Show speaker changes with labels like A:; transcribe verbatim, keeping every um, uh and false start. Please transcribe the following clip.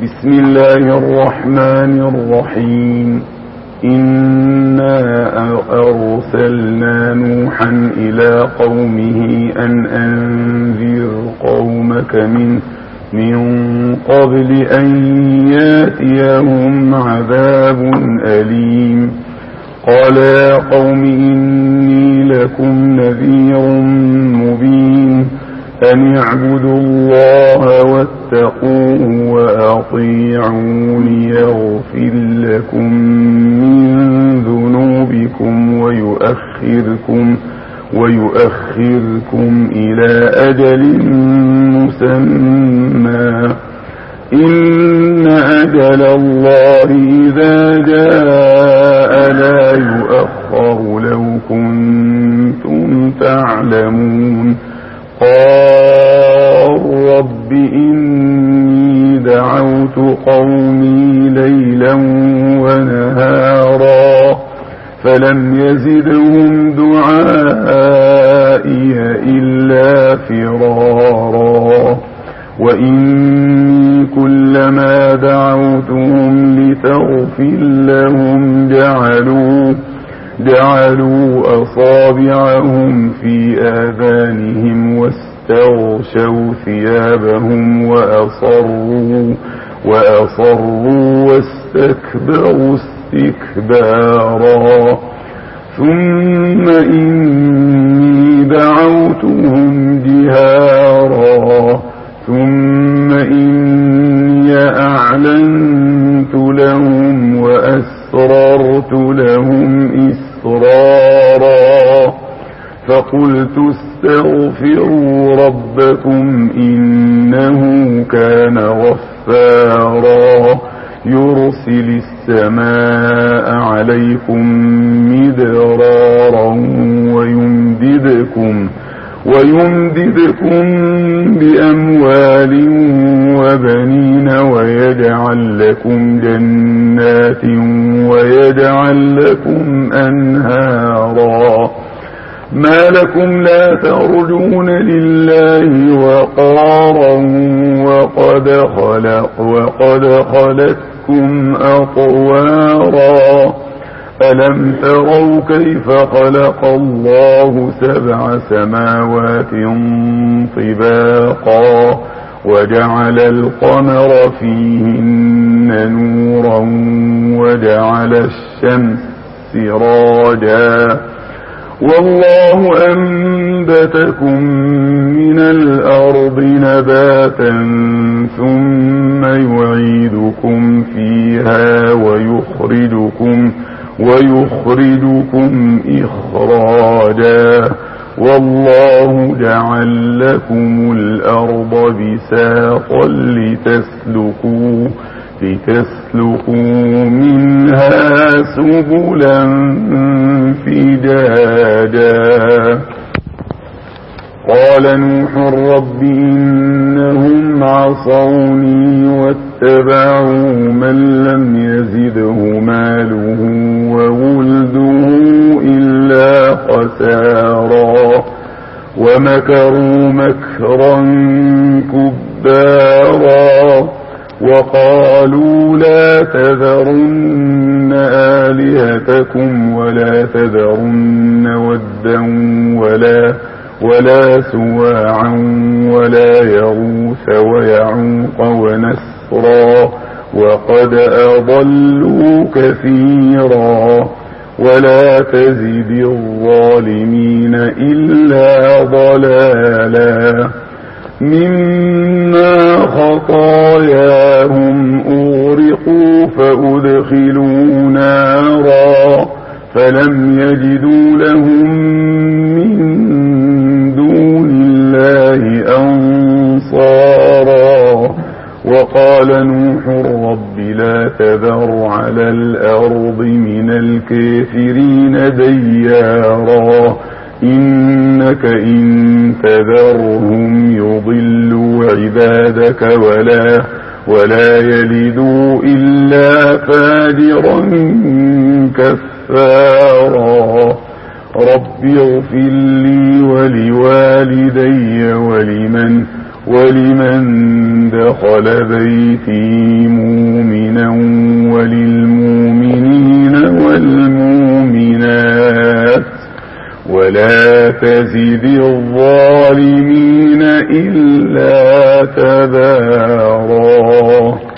A: بسم الله الرحمن الرحيم. إنا أرسلنا نوحا إلى قومه أن أنذر قومك من من قبل أن ياتيهم عذاب أليم. قال يا قوم إني لكم نذير مبين أن اعبدوا الله واتقوه وأطيعون يغفر لكم من ذنوبكم ويؤخركم ويؤخركم إلى أجل مسمى إن أجل الله إذا جاء لا يؤخر لو كنتم تعلمون. قال رب إني دعوت قومي ليلا ونهارا فلم يزدهم دعائي إلا فرارا وإني كلما دعوتهم لتغفر لهم جعلوا جعلوا أصابعهم في آذانهم واستغشوا ثيابهم وأصروا وأصروا واستكبروا استكبارا ثم إني دعوتهم جهارا ثم إني أعلنت لهم وأسررت لهم إسرارا فقلت استغفروا ربكم إنه كان غفارا يرسل السماء عليكم مدرارا ويمددكم ويمددكم بأموال وبنين ويجعل لكم جنات ويجعل لكم أنهارا. ما لكم لا ترجون لله وقارا وقد خلق وقد خلقكم أطوارا. ألم تروا كيف خلق الله سبع سماوات طباقا وجعل القمر فيهن نورا وجعل الشمس سراجا والله أنبتكم من الأرض نباتا ثم يعيدكم فيها ويخرجكم ويخرجكم إخراجا والله جعل لكم الأرض بساطا لتسلكوا لتسلكوا منها سبلا فجاجا. قال نوح رب إنهم عصوني واتبعوا من لم يزده ماله وولده إلا خسارا ومكروا مكرا كبارا وقالوا لا تذرن آلهتكم ولا تذرن ودا ولا ولا سواعا ولا يغوث ويعوق ونسرا وقد أضلوا كثيرا ولا تزد الظالمين إلا ضلالا. مما خطاياهم أغرقوا فأدخلوا نارا فلم يجدوا لهم من دون الله أنصارا. وقال نوح رب لا تذر على الأرض من الكافرين ديارا إنك إن تذرهم يضلوا عبادك ولا ولا يلدوا إلا فاجرا كفارا. رب اغفر لي ولوالدي ولمن ولمن دخل بيتي مؤمنا وللمؤمنين والمؤمنات ولا تزد الظالمين إلا تبارا.